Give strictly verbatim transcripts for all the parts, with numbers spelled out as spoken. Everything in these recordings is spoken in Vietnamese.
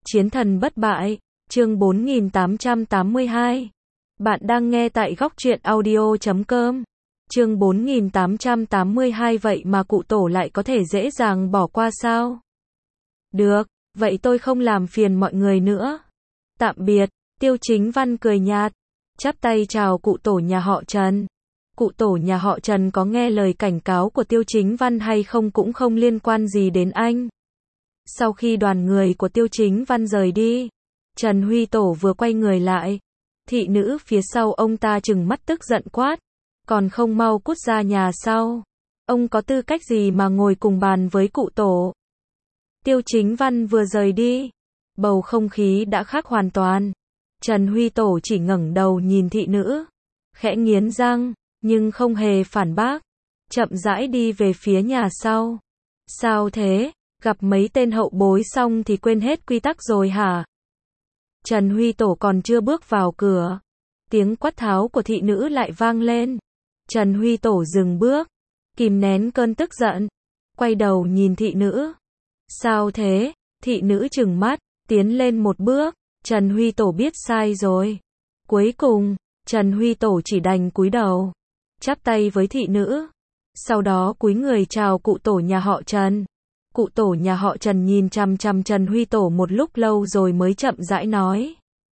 Chiến thần bất bại, chương bốn nghìn tám trăm tám mươi hai. Bạn đang nghe tại góc truyện audio chấm com. Chương bốn nghìn tám trăm tám mươi hai vậy mà cụ tổ lại có thể dễ dàng bỏ qua sao? Được, vậy tôi không làm phiền mọi người nữa. Tạm biệt, Tiêu Chính Văn cười nhạt, chắp tay chào cụ tổ nhà họ Trần. Cụ tổ nhà họ Trần có nghe lời cảnh cáo của Tiêu Chính Văn hay không cũng không liên quan gì đến anh. Sau khi đoàn người của Tiêu Chính Văn rời đi, Trần Huy Tổ vừa quay người lại, thị nữ phía sau ông ta trừng mắt tức giận quát, còn không mau cút ra nhà sau. Ông có tư cách gì mà ngồi cùng bàn với cụ tổ? Tiêu Chính Văn vừa rời đi, bầu không khí đã khác hoàn toàn. Trần Huy Tổ chỉ ngẩng đầu nhìn thị nữ, khẽ nghiến răng, nhưng không hề phản bác, chậm rãi đi về phía nhà sau. Sao thế? Gặp mấy tên hậu bối xong thì quên hết quy tắc rồi hả? Trần Huy Tổ còn chưa bước vào cửa, tiếng quát tháo của thị nữ lại vang lên. Trần Huy Tổ dừng bước, kìm nén cơn tức giận, quay đầu nhìn thị nữ. Sao thế? Thị nữ trừng mắt, tiến lên một bước. Trần Huy Tổ biết sai rồi. Cuối cùng, Trần Huy Tổ chỉ đành cúi đầu, chắp tay với thị nữ. Sau đó cúi người chào cụ tổ nhà họ Trần. Cụ tổ nhà họ Trần nhìn chằm chằm Trần Huy Tổ một lúc lâu rồi mới chậm rãi nói.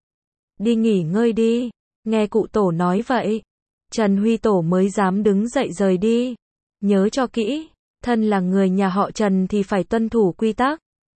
Đi nghỉ ngơi đi. Nghe cụ tổ nói vậy, Trần Huy Tổ mới dám đứng dậy rời đi. Nhớ cho kỹ, thân là người nhà họ Trần thì phải tuân thủ quy tắc.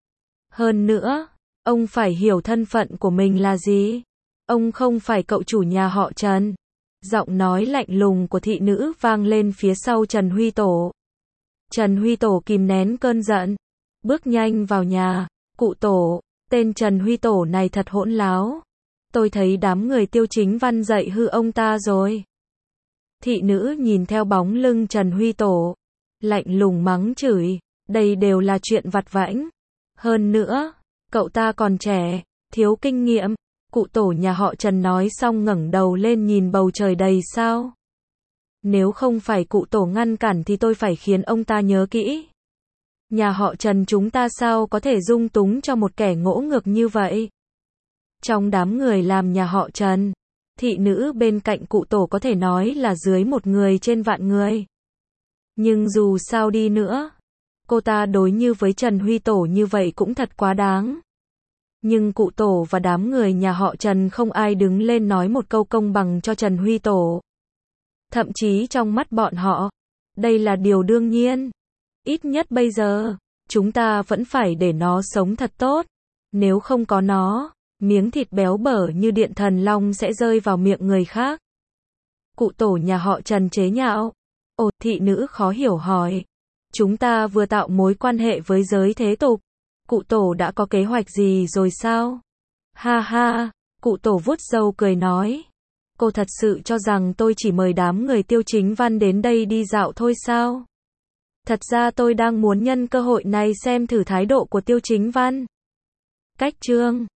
Hơn nữa, ông phải hiểu thân phận của mình là gì. Ông không phải cậu chủ nhà họ Trần. Giọng nói lạnh lùng của thị nữ vang lên phía sau Trần Huy Tổ. Trần Huy Tổ kìm nén cơn giận, bước nhanh vào nhà. Cụ tổ, tên Trần Huy Tổ này thật hỗn láo. Tôi thấy đám người Tiêu Chính Văn dạy hư ông ta rồi. Thị nữ nhìn theo bóng lưng Trần Huy Tổ, lạnh lùng mắng chửi, đây đều là chuyện vặt vãnh. Hơn nữa, cậu ta còn trẻ, thiếu kinh nghiệm. Cụ tổ nhà họ Trần nói xong ngẩng đầu lên nhìn bầu trời đầy sao. Nếu không phải cụ tổ ngăn cản thì tôi phải khiến ông ta nhớ kỹ. Nhà họ Trần chúng ta sao có thể dung túng cho một kẻ ngỗ ngược như vậy? Trong đám người làm nhà họ Trần, thị nữ bên cạnh cụ tổ có thể nói là dưới một người trên vạn người. Nhưng dù sao đi nữa, cô ta đối như với Trần Huy Tổ như vậy cũng thật quá đáng. Nhưng cụ tổ và đám người nhà họ Trần không ai đứng lên nói một câu công bằng cho Trần Huy Tổ. Thậm chí trong mắt bọn họ, đây là điều đương nhiên. Ít nhất bây giờ, chúng ta vẫn phải để nó sống thật tốt. Nếu không có nó, miếng thịt béo bở như Điện Thần Long sẽ rơi vào miệng người khác. Cụ tổ nhà họ Trần chế nhạo. Ồ, thị nữ khó hiểu hỏi. Chúng ta vừa tạo mối quan hệ với giới thế tục. Cụ tổ đã có kế hoạch gì rồi sao? Ha ha, cụ tổ vuốt râu cười nói. Cô thật sự cho rằng tôi chỉ mời đám người Tiêu Chính Văn đến đây đi dạo thôi sao? Thật ra tôi đang muốn nhân cơ hội này xem thử thái độ của Tiêu Chính Văn. Cách chương